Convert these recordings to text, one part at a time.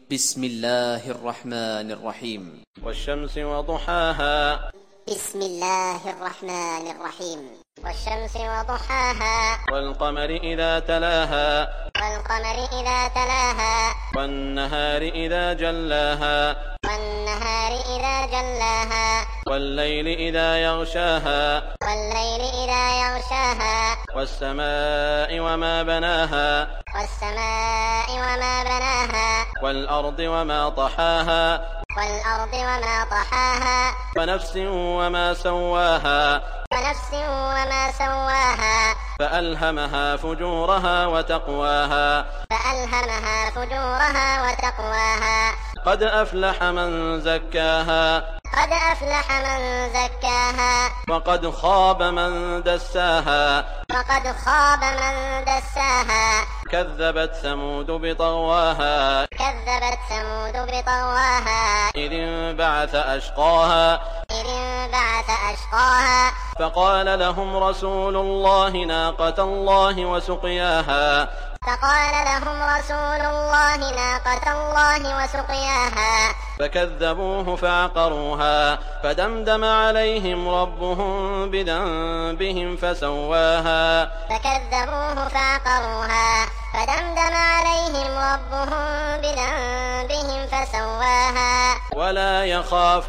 بسم الله الرحمن الرحيم. والشمس وضحاها. بسم الله الرحمن الرحيم. والشمس وضحاها. والقمر إذا تلاها. والقمر إذا تلاها. والنهار إذا جلاها. والنهار إذا جلاها. والليل إذا يغشاها. والليل إذا يغشاها. والسماء وما بناها. والسماء وما بناها. والأرض وما طحاها. والأرض وما طحاها. ونفس وما سواها. ونفس وما سواها. فألهمها فجورها وتقواها. فألهمها فجورها وتقواها. قد أفلح من زكاها. قد أفلح من زكاها. وقد خاب من دساها. وقد خاب من دساها. كذبت ثمود بطغواها. كذبت ثمود بطغواها. إذ انبعث أشقاها. إذ انبعث أشقاها. فقال لهم رسول الله ناقة الله وسقياها. فقال لهم رسول الله ناقة الله وسقياها. فكذبوه فعقروها. فدمدم عليهم ربهم بذنبهم فسواها. فكذبوه فعقروها. فدمدم عليهم ربهم بذنبهم فسواها. ولا يخاف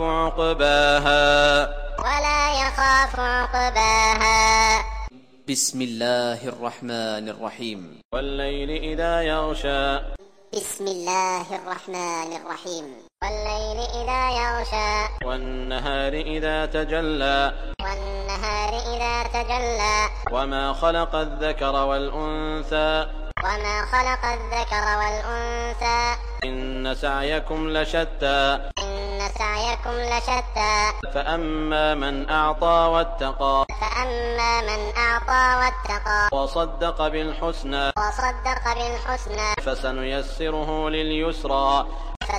عقباها. ولا يخاف عقباها. بسم الله الرحمن الرحيم. والليل إذا يغشى. بسم الله الرحمن الرحيم. والليل إذا يغشى. والنهار إذا تجلى. والنهار إذا تجلى. وما خلق الذكر والأنثى. وما خلق الذكر والأنثى. إن سعيكم لشتى. إن سعيكم لشتى. فأما من أعطى واتقى. فأما من أعطى واتقى. وصدق بالحسنى. وصدق بالحسنى. فسنيسره لليسرى.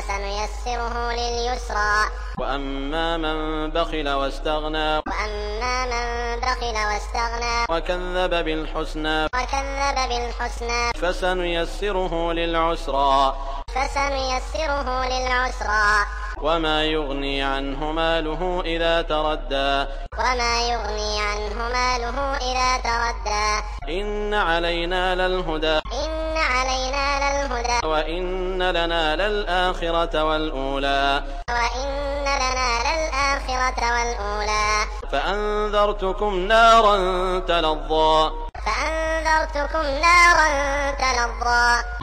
فسنيسره لليسرى. وأما من بخل واستغنى. وأما من بخل واستغنى. وكذب بالحسنى. وكذب بالحسنى. فسنيسره للعسرى. فسنيسره للعسرى. وما يغني عنه ماله إذا تردى. وما يغني عنه ماله إذا تردى. إن علينا للهدى. إن علينا للهدى. وإن لنا للآخرة والأولى. وإن لنا للآخرة والأولى. فأنذرتكم نارا تلظى. فأنذرتكم نارا تلظى.